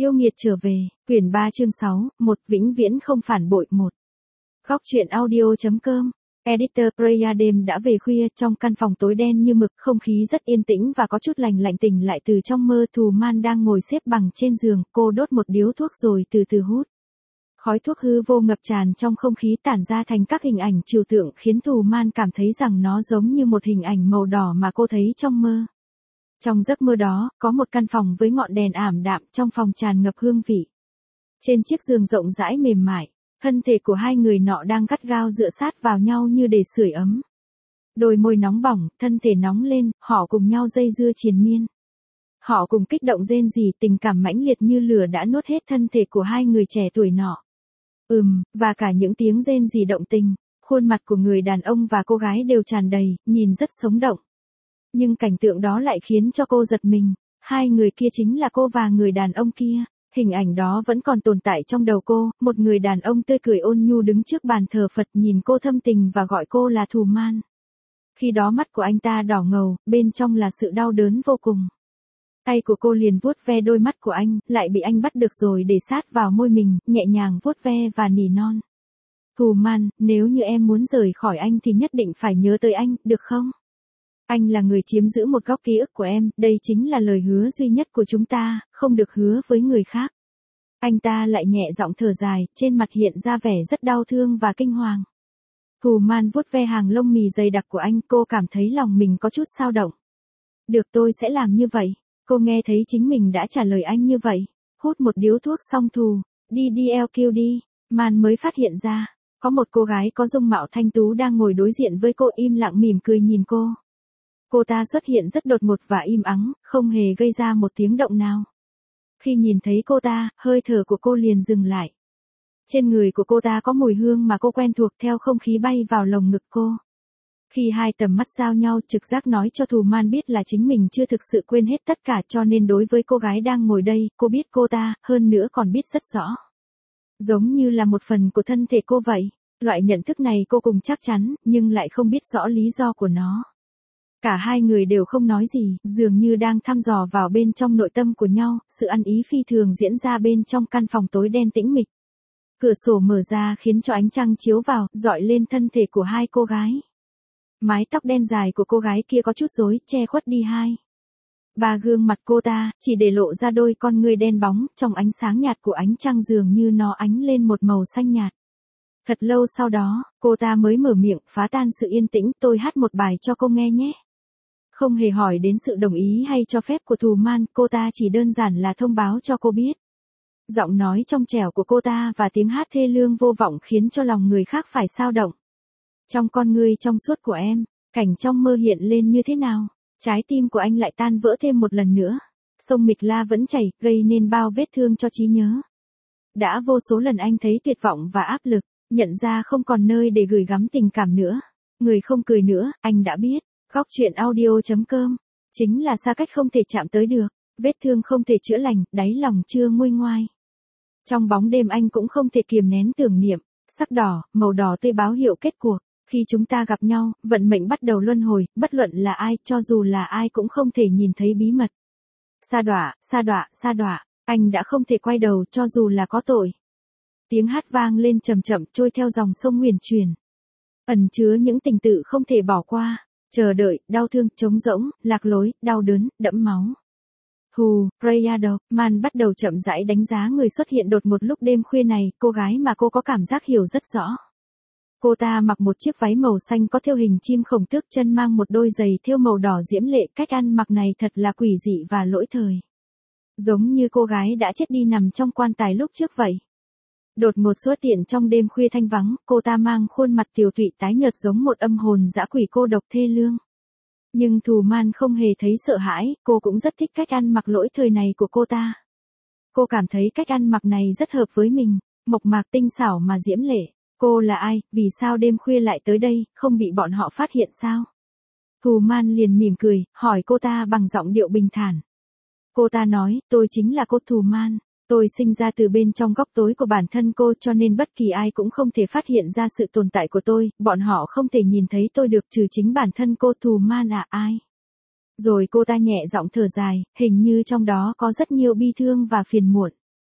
Yêu nghiệt trở về, quyển 3 chương 6, một vĩnh viễn không phản bội một. Góc truyện audio.com. Editor Preya đêm đã về khuya, trong căn phòng tối đen như mực, không khí rất yên tĩnh và có chút lạnh lạnh. Tỉnh lại từ trong mơ, Thù Man đang ngồi xếp bằng trên giường, cô đốt một điếu thuốc rồi từ từ hút. Khói thuốc hư vô ngập tràn trong không khí, tản ra thành các hình ảnh trừu tượng, khiến Thù Man cảm thấy rằng nó giống như một hình ảnh màu đỏ mà cô thấy trong mơ. Trong giấc mơ đó, có một căn phòng với ngọn đèn ảm đạm, trong phòng tràn ngập hương vị. Trên chiếc giường rộng rãi mềm mại, thân thể của hai người nọ đang gắt gao dựa sát vào nhau như để sưởi ấm. Đôi môi nóng bỏng, thân thể nóng lên, họ cùng nhau dây dưa triền miên. Họ cùng kích động rên rỉ, tình cảm mãnh liệt như lửa đã nuốt hết thân thể của hai người trẻ tuổi nọ. Và cả những tiếng rên rỉ động tình, khuôn mặt của người đàn ông và cô gái đều tràn đầy, nhìn rất sống động. Nhưng cảnh tượng đó lại khiến cho cô giật mình, hai người kia chính là cô và người đàn ông kia. Hình ảnh đó vẫn còn tồn tại trong đầu cô, một người đàn ông tươi cười ôn nhu đứng trước bàn thờ Phật nhìn cô thâm tình và gọi cô là Thù Man. Khi đó mắt của anh ta đỏ ngầu, bên trong là sự đau đớn vô cùng. Tay của cô liền vuốt ve đôi mắt của anh, lại bị anh bắt được rồi để sát vào môi mình, nhẹ nhàng vuốt ve và nỉ non. Thù Man, nếu như em muốn rời khỏi anh thì nhất định phải nhớ tới anh, được không? Anh là người chiếm giữ một góc ký ức của em, đây chính là lời hứa duy nhất của chúng ta, không được hứa với người khác. Anh ta lại nhẹ giọng thở dài, trên mặt hiện ra vẻ rất đau thương và kinh hoàng. Thù Man vuốt ve hàng lông mì dày đặc của anh, cô cảm thấy lòng mình có chút xao động. Được, tôi sẽ làm như vậy. Cô nghe thấy chính mình đã trả lời anh như vậy. Hút một điếu thuốc xong đi LQ đi. Man mới phát hiện ra, có một cô gái có dung mạo thanh tú đang ngồi đối diện với cô, im lặng mỉm cười nhìn cô. Cô ta xuất hiện rất đột ngột và im ắng, không hề gây ra một tiếng động nào. Khi nhìn thấy cô ta, hơi thở của cô liền dừng lại. Trên người của cô ta có mùi hương mà cô quen thuộc, theo không khí bay vào lồng ngực cô. Khi hai tầm mắt giao nhau, trực giác nói cho Thù Man biết là chính mình chưa thực sự quên hết tất cả, cho nên đối với cô gái đang ngồi đây, cô biết cô ta, hơn nữa còn biết rất rõ. Giống như là một phần của thân thể cô vậy. Loại nhận thức này cô cùng chắc chắn, nhưng lại không biết rõ lý do của nó. Cả hai người đều không nói gì, dường như đang thăm dò vào bên trong nội tâm của nhau, sự ăn ý phi thường diễn ra bên trong căn phòng tối đen tĩnh mịch. Cửa sổ mở ra khiến cho ánh trăng chiếu vào, dọi lên thân thể của hai cô gái. Mái tóc đen dài của cô gái kia có chút rối, che khuất đi ba gương mặt cô ta, chỉ để lộ ra đôi con ngươi đen bóng, trong ánh sáng nhạt của ánh trăng dường như nó ánh lên một màu xanh nhạt. Thật lâu sau đó, cô ta mới mở miệng, phá tan sự yên tĩnh, tôi hát một bài cho cô nghe nhé. Không hề hỏi đến sự đồng ý hay cho phép của Thù Man, cô ta chỉ đơn giản là thông báo cho cô biết. Giọng nói trong trẻo của cô ta và tiếng hát thê lương vô vọng khiến cho lòng người khác phải xao động. Trong con ngươi trong suốt của em, cảnh trong mơ hiện lên như thế nào? Trái tim của anh lại tan vỡ thêm một lần nữa. Sông Mịch La vẫn chảy, gây nên bao vết thương cho trí nhớ. Đã vô số lần anh thấy tuyệt vọng và áp lực, nhận ra không còn nơi để gửi gắm tình cảm nữa. Người không cười nữa, anh đã biết. Góc truyện audio.com. Chính là xa cách không thể chạm tới được, vết thương không thể chữa lành, đáy lòng chưa nguôi ngoai. Trong bóng đêm anh cũng không thể kiềm nén tưởng niệm, sắc đỏ, màu đỏ tươi báo hiệu kết cuộc. Khi chúng ta gặp nhau, vận mệnh bắt đầu luân hồi, bất luận là ai, cho dù là ai cũng không thể nhìn thấy bí mật. Sa đọa, anh đã không thể quay đầu cho dù là có tội. Tiếng hát vang lên chậm chậm trôi theo dòng sông huyền chuyển. Ẩn chứa những tình tự không thể bỏ qua. Chờ đợi, đau thương, trống rỗng, lạc lối, đau đớn, đẫm máu. Man bắt đầu chậm rãi đánh giá người xuất hiện đột ngột lúc đêm khuya này, cô gái mà cô có cảm giác hiểu rất rõ. Cô ta mặc một chiếc váy màu xanh có thêu hình chim khổng tước, chân mang một đôi giày thêu màu đỏ diễm lệ, cách ăn mặc này thật là quỷ dị và lỗi thời. Giống như cô gái đã chết đi nằm trong quan tài lúc trước vậy. Đột ngột xuất hiện trong đêm khuya thanh vắng, cô ta mang khuôn mặt tiều tụy tái nhợt giống một âm hồn dã quỷ cô độc thê lương. Nhưng Thù Man không hề thấy sợ hãi, cô cũng rất thích cách ăn mặc lỗi thời này của cô ta. Cô cảm thấy cách ăn mặc này rất hợp với mình, mộc mạc tinh xảo mà diễm lệ. Cô là ai, vì sao đêm khuya lại tới đây, không bị bọn họ phát hiện sao? Thù Man liền mỉm cười, hỏi cô ta bằng giọng điệu bình thản. Cô ta nói, tôi chính là cô Thù Man. Tôi sinh ra từ bên trong góc tối của bản thân cô, cho nên bất kỳ ai cũng không thể phát hiện ra sự tồn tại của tôi, bọn họ không thể nhìn thấy tôi được trừ chính bản thân cô. Thù Man ai? Rồi cô ta nhẹ giọng thở dài, hình như trong đó có rất nhiều bi thương và phiền muộn.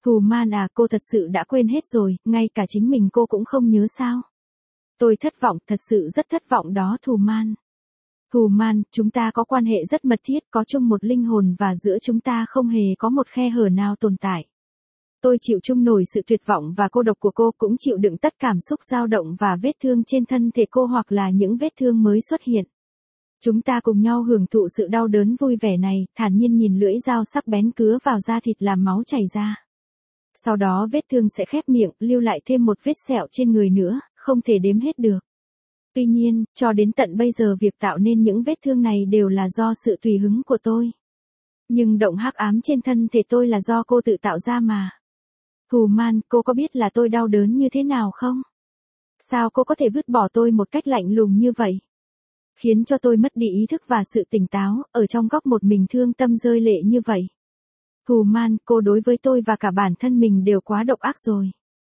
Thù Man à, cô thật sự đã quên hết rồi, ngay cả chính mình cô cũng không nhớ sao? Tôi thất vọng, thật sự rất thất vọng đó Thù Man. Thù Man, chúng ta có quan hệ rất mật thiết, có chung một linh hồn và giữa chúng ta không hề có một khe hở nào tồn tại. Tôi chịu chung nổi sự tuyệt vọng và cô độc của cô, cũng chịu đựng tất cảm xúc dao động và vết thương trên thân thể cô hoặc là những vết thương mới xuất hiện. Chúng ta cùng nhau hưởng thụ sự đau đớn vui vẻ này, thản nhiên nhìn lưỡi dao sắc bén cứa vào da thịt làm máu chảy ra. Sau đó vết thương sẽ khép miệng, lưu lại thêm một vết sẹo trên người nữa, không thể đếm hết được. Tuy nhiên, cho đến tận bây giờ việc tạo nên những vết thương này đều là do sự tùy hứng của tôi. Nhưng động hắc ám trên thân thể tôi là do cô tự tạo ra mà. Thù Man, cô có biết là tôi đau đớn như thế nào không? Sao cô có thể vứt bỏ tôi một cách lạnh lùng như vậy? Khiến cho tôi mất đi ý thức và sự tỉnh táo, ở trong góc một mình thương tâm rơi lệ như vậy. Thù Man, cô đối với tôi và cả bản thân mình đều quá độc ác rồi.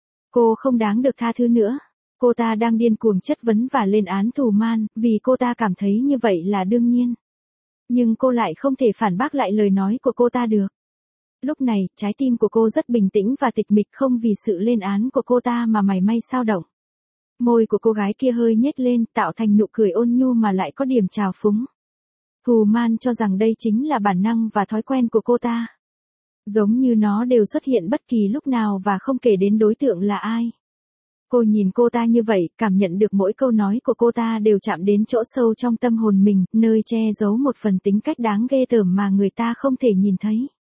Cô không đáng được tha thứ nữa. Cô ta đang điên cuồng chất vấn và lên án Thù Man, vì cô ta cảm thấy như vậy là đương nhiên. Nhưng cô lại không thể phản bác lại lời nói của cô ta được. Lúc này, trái tim của cô rất bình tĩnh và tịch mịch, không vì sự lên án của cô ta mà mảy may xao động. Môi của cô gái kia hơi nhếch lên, tạo thành nụ cười ôn nhu mà lại có điểm trào phúng. Thù Man cho rằng đây chính là bản năng và thói quen của cô ta. Giống như nó đều xuất hiện bất kỳ lúc nào và không kể đến đối tượng là ai. Cô nhìn cô ta như vậy, cảm nhận được mỗi câu nói của cô ta đều chạm đến chỗ sâu trong tâm hồn mình, nơi che giấu một phần tính cách đáng ghê tởm mà người ta không thể nhìn thấy.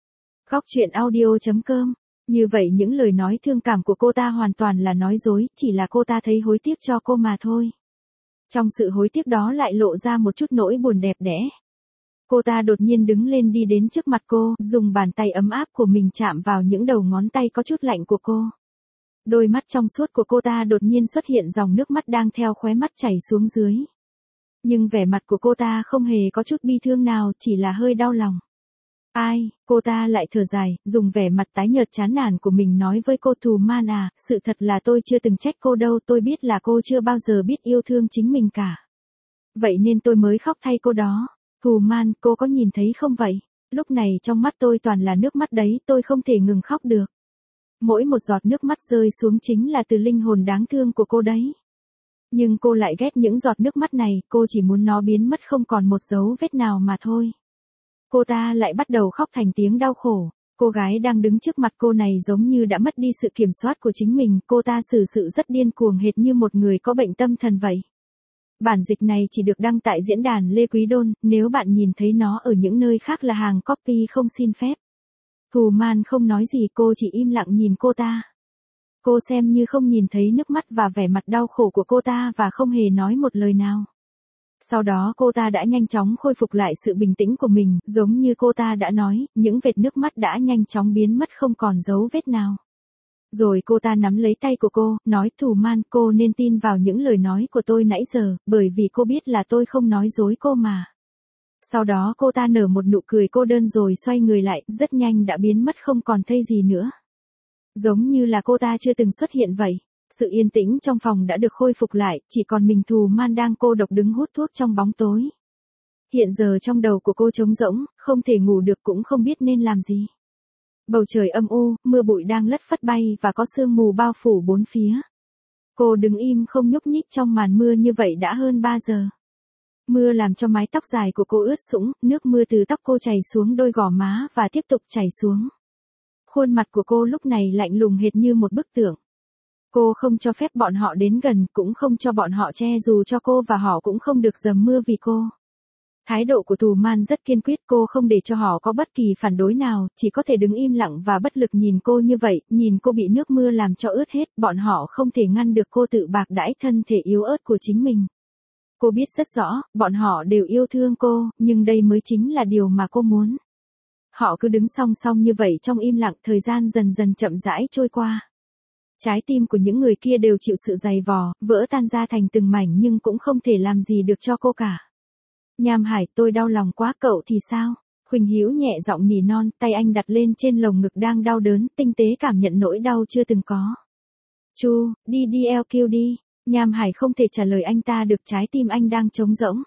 Góc truyện audio.com. Như vậy những lời nói thương cảm của cô ta hoàn toàn là nói dối, chỉ là cô ta thấy hối tiếc cho cô mà thôi. Trong sự hối tiếc đó lại lộ ra một chút nỗi buồn đẹp đẽ. Cô ta đột nhiên đứng lên đi đến trước mặt cô, dùng bàn tay ấm áp của mình chạm vào những đầu ngón tay có chút lạnh của cô. Đôi mắt trong suốt của cô ta đột nhiên xuất hiện dòng nước mắt đang theo khóe mắt chảy xuống dưới. Nhưng vẻ mặt của cô ta không hề có chút bi thương nào, chỉ là hơi đau lòng. Ai, cô ta lại thở dài, dùng vẻ mặt tái nhợt chán nản của mình nói với cô Thù Man à, sự thật là tôi chưa từng trách cô đâu, tôi biết là cô chưa bao giờ biết yêu thương chính mình cả. Vậy nên tôi mới khóc thay cô đó. Thù Man, cô có nhìn thấy không vậy? Lúc này trong mắt tôi toàn là nước mắt đấy, tôi không thể ngừng khóc được. Mỗi một giọt nước mắt rơi xuống chính là từ linh hồn đáng thương của cô đấy. Nhưng cô lại ghét những giọt nước mắt này, cô chỉ muốn nó biến mất không còn một dấu vết nào mà thôi. Cô ta lại bắt đầu khóc thành tiếng đau khổ. Cô gái đang đứng trước mặt cô này giống như đã mất đi sự kiểm soát của chính mình, cô ta xử sự rất điên cuồng hệt như một người có bệnh tâm thần vậy. Bản dịch này chỉ được đăng tại diễn đàn Lê Quý Đôn, nếu bạn nhìn thấy nó ở những nơi khác là hàng copy không xin phép. Thù Man không nói gì, cô chỉ im lặng nhìn cô ta. Cô xem như không nhìn thấy nước mắt và vẻ mặt đau khổ của cô ta và không hề nói một lời nào. Sau đó cô ta đã nhanh chóng khôi phục lại sự bình tĩnh của mình, giống như cô ta đã nói, những vệt nước mắt đã nhanh chóng biến mất không còn dấu vết nào. Rồi cô ta nắm lấy tay của cô, nói Thù Man, cô nên tin vào những lời nói của tôi nãy giờ, bởi vì cô biết là tôi không nói dối cô mà. Sau đó cô ta nở một nụ cười cô đơn rồi xoay người lại, rất nhanh đã biến mất không còn thấy gì nữa. Giống như là cô ta chưa từng xuất hiện vậy. Sự yên tĩnh trong phòng đã được khôi phục lại, chỉ còn mình Thù Man đang cô độc đứng hút thuốc trong bóng tối. Hiện giờ trong đầu của cô trống rỗng, không thể ngủ được cũng không biết nên làm gì. Bầu trời âm u, mưa bụi đang lất phất bay và có sương mù bao phủ bốn phía. Cô đứng im không nhúc nhích trong màn mưa như vậy đã hơn 3 giờ. Mưa làm cho mái tóc dài của cô ướt sũng, nước mưa từ tóc cô chảy xuống đôi gò má và tiếp tục chảy xuống. Khuôn mặt của cô lúc này lạnh lùng hệt như một bức tượng. Cô không cho phép bọn họ đến gần, cũng không cho bọn họ che dù cho cô và họ cũng không được dầm mưa vì cô. Thái độ của Thù Man rất kiên quyết, cô không để cho họ có bất kỳ phản đối nào, chỉ có thể đứng im lặng và bất lực nhìn cô như vậy, nhìn cô bị nước mưa làm cho ướt hết, bọn họ không thể ngăn được cô tự bạc đãi thân thể yếu ớt của chính mình. Cô biết rất rõ, bọn họ đều yêu thương cô, nhưng đây mới chính là điều mà cô muốn. Họ cứ đứng song song như vậy trong im lặng, thời gian dần dần chậm rãi trôi qua. Trái tim của những người kia đều chịu sự dày vò, vỡ tan ra thành từng mảnh nhưng cũng không thể làm gì được cho cô cả. Nham Hải, tôi đau lòng quá, cậu thì sao? Khuynh Hữu nhẹ giọng nỉ non, tay anh đặt lên trên lồng ngực đang đau đớn, tinh tế cảm nhận nỗi đau chưa từng có. Chu, đi DLQ đi. Nham Hải không thể trả lời anh ta được, trái tim anh đang trống rỗng.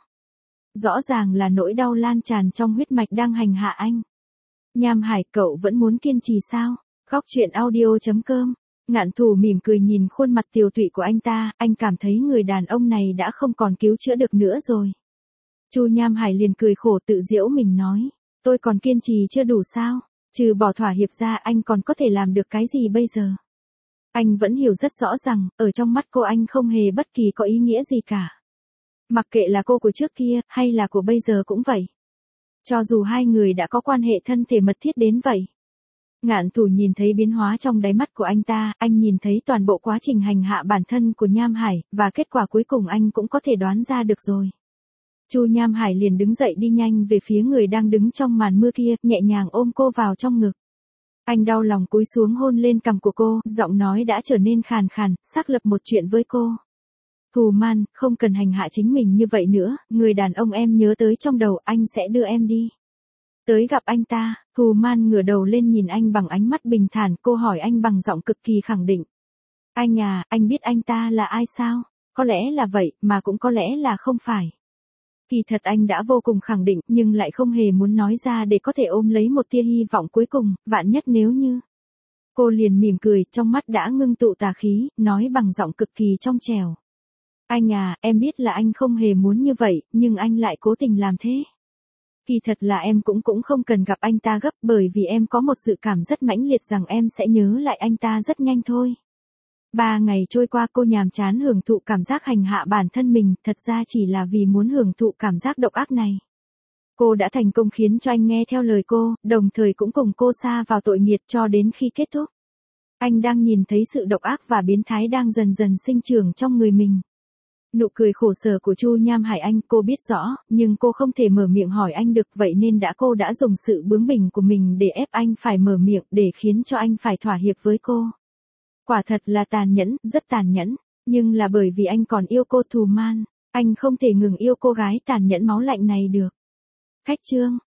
Rõ ràng là nỗi đau lan tràn trong huyết mạch đang hành hạ anh. Nham Hải, cậu vẫn muốn kiên trì sao? Góc truyện audio.com. Ngạn Thù mỉm cười nhìn khuôn mặt tiều tụy của anh ta, anh cảm thấy người đàn ông này đã không còn cứu chữa được nữa rồi. Chu Nham Hải liền cười khổ tự giễu mình nói, tôi còn kiên trì chưa đủ sao, trừ bỏ thỏa hiệp ra anh còn có thể làm được cái gì bây giờ. Anh vẫn hiểu rất rõ rằng, ở trong mắt cô anh không hề bất kỳ có ý nghĩa gì cả. Mặc kệ là cô của trước kia, hay là của bây giờ cũng vậy. Cho dù hai người đã có quan hệ thân thể mật thiết đến vậy. Ngạn Thù nhìn thấy biến hóa trong đáy mắt của anh ta, anh nhìn thấy toàn bộ quá trình hành hạ bản thân của Nham Hải, và kết quả cuối cùng anh cũng có thể đoán ra được rồi. Chu Nham Hải liền đứng dậy đi nhanh về phía người đang đứng trong màn mưa kia, nhẹ nhàng ôm cô vào trong ngực. Anh đau lòng cúi xuống hôn lên cằm của cô, giọng nói đã trở nên khàn khàn, xác lập một chuyện với cô. Thù Man, không cần hành hạ chính mình như vậy nữa, người đàn ông em nhớ tới trong đầu, anh sẽ đưa em đi. Tới gặp anh ta, Thù Man ngửa đầu lên nhìn anh bằng ánh mắt bình thản, cô hỏi anh bằng giọng cực kỳ khẳng định. Anh à, anh biết anh ta là ai sao? Có lẽ là vậy, mà cũng có lẽ là không phải. Kỳ thật anh đã vô cùng khẳng định, nhưng lại không hề muốn nói ra để có thể ôm lấy một tia hy vọng cuối cùng, vạn nhất nếu như. Cô liền mỉm cười, trong mắt đã ngưng tụ tà khí, nói bằng giọng cực kỳ trong trẻo. Anh à, em biết là anh không hề muốn như vậy, nhưng anh lại cố tình làm thế. Kỳ thật là em cũng không cần gặp anh ta gấp, bởi vì em có một dự cảm rất mãnh liệt rằng em sẽ nhớ lại anh ta rất nhanh thôi. 3 ngày trôi qua cô nhàm chán hưởng thụ cảm giác hành hạ bản thân mình, thật ra chỉ là vì muốn hưởng thụ cảm giác độc ác này. Cô đã thành công khiến cho anh nghe theo lời cô, đồng thời cũng cùng cô sa vào tội nghiệt cho đến khi kết thúc. Anh đang nhìn thấy sự độc ác và biến thái đang dần dần sinh trưởng trong người mình. Nụ cười khổ sở của Chu Nham Hải anh cô biết rõ, nhưng cô không thể mở miệng hỏi anh được, vậy nên cô đã dùng sự bướng bỉnh của mình để ép anh phải mở miệng, để khiến cho anh phải thỏa hiệp với cô. Quả thật là tàn nhẫn, rất tàn nhẫn, nhưng là bởi vì anh còn yêu cô Thù Man, anh không thể ngừng yêu cô gái tàn nhẫn máu lạnh này được. Khách chương